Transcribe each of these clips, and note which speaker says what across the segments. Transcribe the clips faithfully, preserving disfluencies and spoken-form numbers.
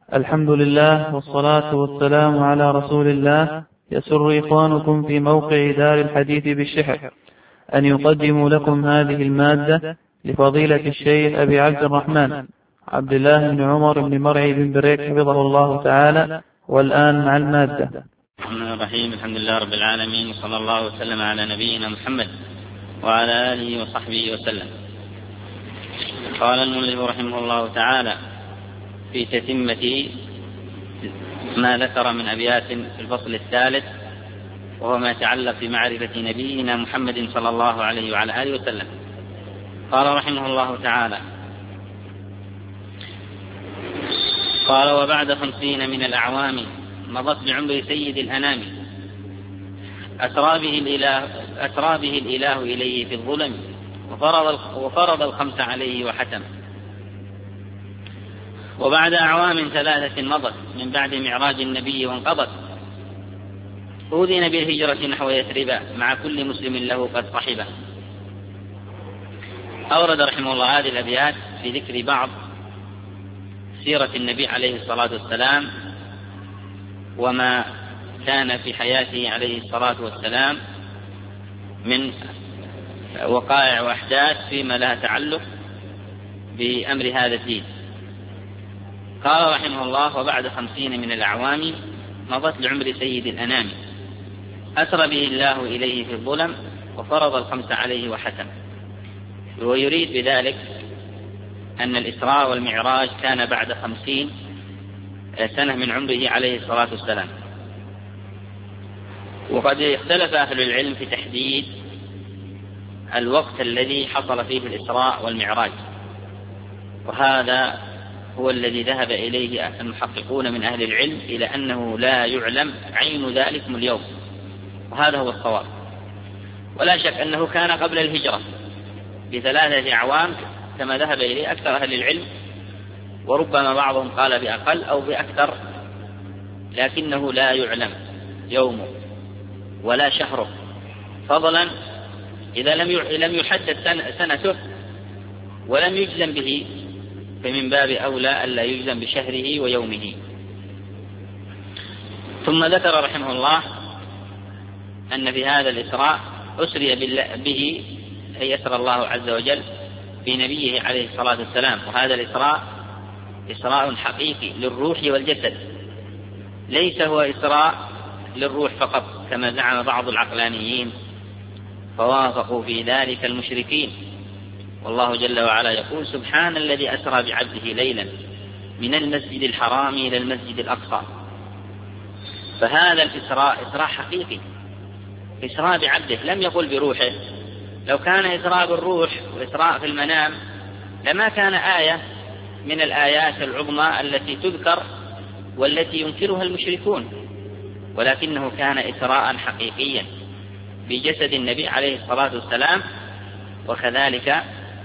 Speaker 1: الحمد لله والصلاة والسلام على رسول الله. يسر إخوانكم في موقع دار الحديث بالشحر أن يقدموا لكم هذه المادة لفضيلة الشيخ أبي عبد الرحمن عبد الله بن عمر بن مرعي بن بريك حفظه الله تعالى. والآن مع المادة.
Speaker 2: الرحمن الرحيم. الحمد لله رب العالمين، وصلى الله وسلم على نبينا محمد وعلى آله وصحبه وسلم. قال المؤلف رحمه الله تعالى في تتمة ما ذكر من أبيات في الفصل الثالث، وهو ما يتعلق بمعرفة نبينا محمد صلى الله عليه وعلى آله وسلم. قال رحمه الله تعالى: قال: وبعد خمسين من الأعوام مضت بعمر سيد الأنام، أسرى به الإله, أسرى به الإله إليه في الظلم، وفرض, وفرض الخمس عليه وحتم. وبعد أعوام ثلاثة مضت من بعد معراج النبي وانقضت، أذن بالهجرة نحو يثرب مع كل مسلم له قد صحبه. أورد رحمه الله هذه الأبيات في ذكر بعض سيرة النبي عليه الصلاة والسلام، وما كان في حياته عليه الصلاة والسلام من وقائع وأحداث فيما لها تعلق بأمر هذا الدين. قال رحمه الله: وبعد خمسين من الأعوام مضت لعمر سيد الأنام، أسرى به الله إليه في الظلم، وفرض الخمس عليه وحتم. ويريد بذلك أن الإسراء والمعراج كان بعد خمسين سنة من عمره عليه الصلاة والسلام. وقد اختلف أهل العلم في تحديد الوقت الذي حصل فيه الإسراء والمعراج، وهذا هو الذي ذهب إليه المحققون من أهل العلم، إلى أنه لا يعلم عين ذلكم اليوم، وهذا هو الصواب. ولا شك أنه كان قبل الهجرة بثلاثة أعوام كما ذهب إليه أكثر أهل العلم، وربما بعضهم قال بأقل أو بأكثر، لكنه لا يعلم يومه ولا شهره، فضلا إذا لم يحدد سنته ولم يجزم به، فمن باب أولى ألا يجزم بشهره ويومه. ثم ذكر رحمه الله أن في هذا الإسراء أسري به، أي أسرى الله عز وجل بنبيه عليه الصلاة والسلام. وهذا الإسراء إسراء حقيقي للروح والجسد، ليس هو إسراء للروح فقط كما زعم بعض العقلانيين فوافقوا في ذلك المشركين. والله جل وعلا يقول: سبحان الذي أسرى بعبده ليلا من المسجد الحرام إلى المسجد الأقصى. فهذا الإسراء إسراء حقيقي، إسراء بعبده، لم يقل بروحه. لو كان إسراء بالروح وإسراء في المنام لما كان آية من الآيات العظمى التي تذكر والتي ينكرها المشركون، ولكنه كان إسراء حقيقيا بجسد النبي عليه الصلاة والسلام، وكذلك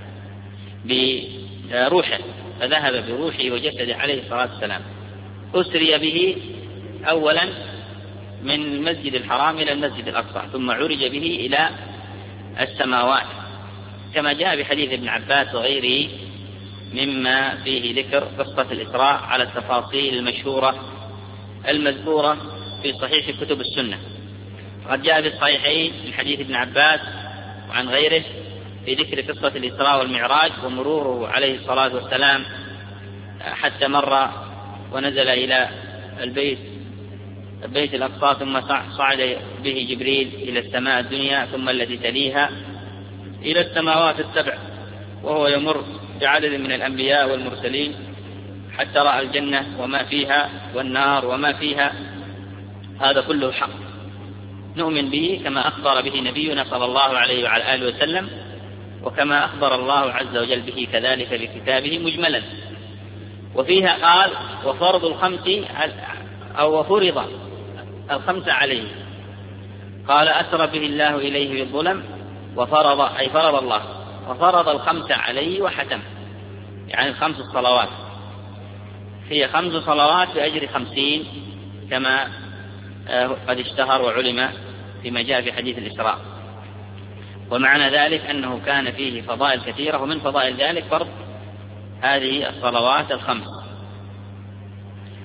Speaker 2: بروحه، فذهب بروحه وجسده عليه الصلاة والسلام. أسري به أولا من المسجد الحرام إلى المسجد الأقصى، ثم عرج به إلى السماوات، كما جاء بحديث ابن عباس وغيره مما فيه ذكر قصة الإسراء على التفاصيل المشهورة المذكورة في صحيح كتب السنة. قد جاء في الصحيحين من حديث ابن عباس وعن غيره في ذكر قصة الإسراء والمعراج ومروره عليه الصلاة والسلام حتى مر ونزل إلى البيت البيت الأقصى، ثم صعد به جبريل إلى السماء الدنيا، ثم التي تليها إلى السماوات السبع، وهو يمر بعدد من الأنبياء والمرسلين حتى رأى الجنة وما فيها والنار وما فيها. هذا كله حق نؤمن به كما أخبر به نبينا صلى الله عليه وعلى آله وسلم، وكما أخبر الله عز وجل به كذلك في كتابه مجملا. وفيها قال: وفرض الخمس أو وفرض الخمس عليه. قال: أسرى به الله إليه بالظلم، وفرض أي فرض الله، وفرض الخمس عليه وحتم، يعني الخمس الصلوات. هي خمس صلوات بأجر خمسين كما قد اشتهر وعلم فيما جاء في حديث الإسراء. ومعنى ذلك أنه كان فيه فضائل كثيرة، ومن فضائل ذلك فرض هذه الصلوات الخمس.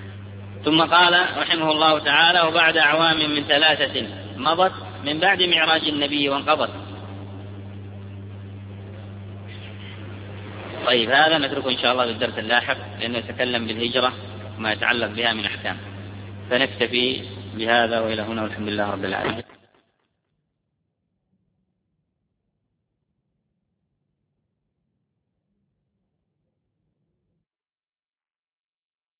Speaker 2: ثم قال رحمه الله تعالى: وبعد أعوام من ثلاثة مضت من بعد معراج النبي وانقضت. طيب هذا نتركه إن شاء الله بالدرس اللاحق، لأنه يتكلم بالهجرة وما يتعلق بها من أحكام، فنكتفي بهذا وإلى هنا والحمد لله رب العالمين.